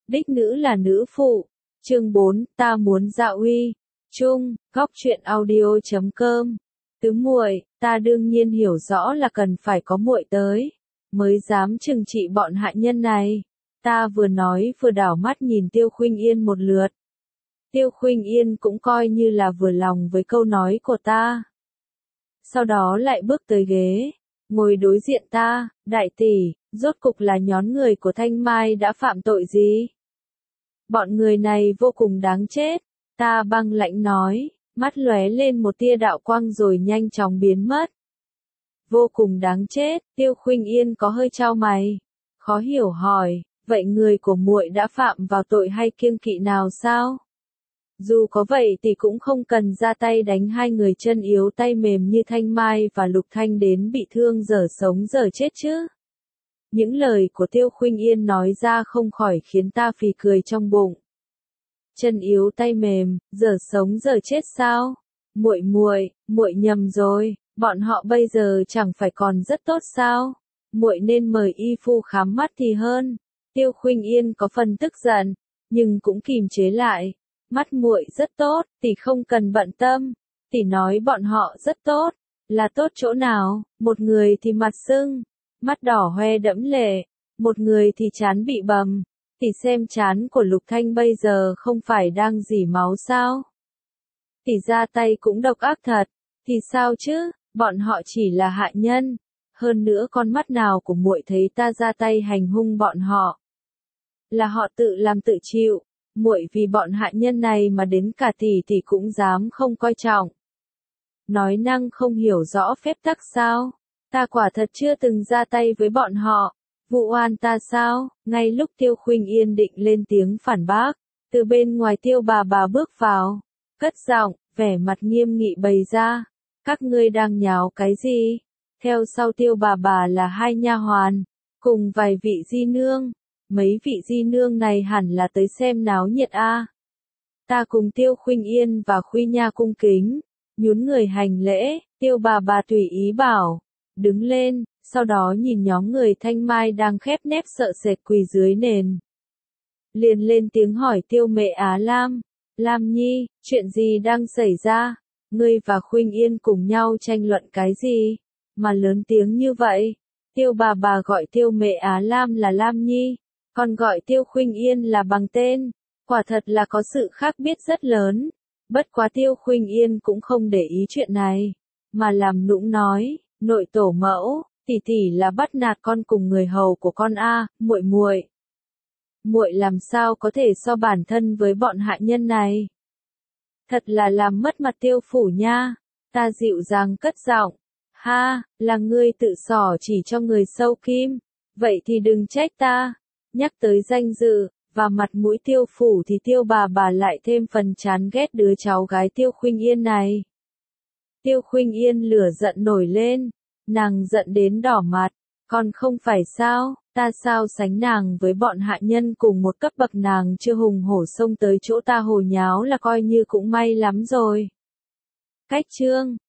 Đích nữ là nữ phụ. Chương 4, ta muốn dạ uy. Chung, góc truyện audio.com. Tứ muội, ta đương nhiên hiểu rõ là cần phải có muội tới, mới dám trừng trị bọn hạ nhân này. Ta vừa nói vừa đảo mắt nhìn Tiêu Khuynh Yên một lượt. Tiêu Khuynh Yên cũng coi như là vừa lòng với câu nói của ta. Sau đó lại bước tới ghế, ngồi đối diện ta, đại tỷ, rốt cục là nhón người của Thanh Mai đã phạm tội gì? Bọn người này vô cùng đáng chết, ta băng lãnh nói, mắt lóe lên một tia đạo quang rồi nhanh chóng biến mất. Vô cùng đáng chết, Tiêu Khuynh Yên có hơi chau mày, khó hiểu hỏi, vậy người của muội đã phạm vào tội hay kiêng kỵ nào sao? Dù có vậy thì cũng không cần ra tay đánh hai người chân yếu tay mềm như Thanh Mai và Lục Thanh đến bị thương dở sống dở chết chứ. Những lời của Tiêu Khuynh Yên nói ra không khỏi khiến ta phì cười trong bụng. Chân yếu tay mềm, dở sống dở chết sao? Muội nhầm rồi, bọn họ bây giờ chẳng phải còn rất tốt sao? Muội nên mời y phu khám mắt thì hơn. Tiêu Khuynh Yên có phần tức giận, nhưng cũng kìm chế lại. Mắt muội rất tốt, tỷ không cần bận tâm. Tỷ nói bọn họ rất tốt, là tốt chỗ nào? Một người thì mặt sưng, mắt đỏ hoe đẫm lệ, một người thì trán bị bầm. Tỷ xem trán của Lục Thanh bây giờ không phải đang rỉ máu sao? Tỷ ra tay cũng độc ác thật, thì sao chứ, bọn họ chỉ là hạ nhân. Hơn nữa con mắt nào của muội thấy ta ra tay hành hung bọn họ? Là họ tự làm tự chịu. Muội vì bọn hạ nhân này mà đến cả tỷ cũng dám không coi trọng. Nói năng không hiểu rõ phép tắc sao? Ta quả thật chưa từng ra tay với bọn họ. Vụ oan ta sao? Ngay lúc Tiêu Khuynh Yên định lên tiếng phản bác, từ bên ngoài Tiêu bà bước vào, cất giọng, vẻ mặt nghiêm nghị bày ra. Các ngươi đang nháo cái gì? Theo sau Tiêu bà là hai nha hoàn, cùng vài vị di nương. Mấy vị di nương này hẳn là tới xem náo nhiệt a. Ta cùng Tiêu Khuynh Yên và Khuy Nha cung kính, nhún người hành lễ, Tiêu bà tùy ý bảo, đứng lên, sau đó nhìn nhóm người Thanh Mai đang khép nép sợ sệt quỳ dưới nền. Liền lên tiếng hỏi Tiêu mẹ Á Lam, Lam Nhi, chuyện gì đang xảy ra? Ngươi và Khuynh Yên cùng nhau tranh luận cái gì? Mà lớn tiếng như vậy? Tiêu bà gọi Tiêu mẹ Á Lam là Lam Nhi, còn gọi Tiêu Khuynh Yên là bằng tên, quả thật là có sự khác biệt rất lớn. Bất quá Tiêu Khuynh Yên cũng không để ý chuyện này, mà làm nũng nói, nội tổ mẫu, tỷ là bắt nạt con cùng người hầu của con a, muội làm sao có thể so bản thân với bọn hạ nhân này? Thật là làm mất mặt Tiêu phủ nha. Ta dịu dàng cất giọng, ha, là ngươi tự xỏ chỉ cho người sâu kim, vậy thì đừng trách ta. Nhắc tới danh dự và mặt mũi Tiêu phủ thì Tiêu bà lại thêm phần chán ghét đứa cháu gái Tiêu Khuynh Yên này. Tiêu Khuynh Yên lửa giận nổi lên, nàng giận đến đỏ mặt, còn không phải sao, ta sao sánh nàng với bọn hạ nhân cùng một cấp bậc, nàng chưa hùng hổ xông tới chỗ ta hồ nháo là coi như cũng may lắm rồi. Cách chương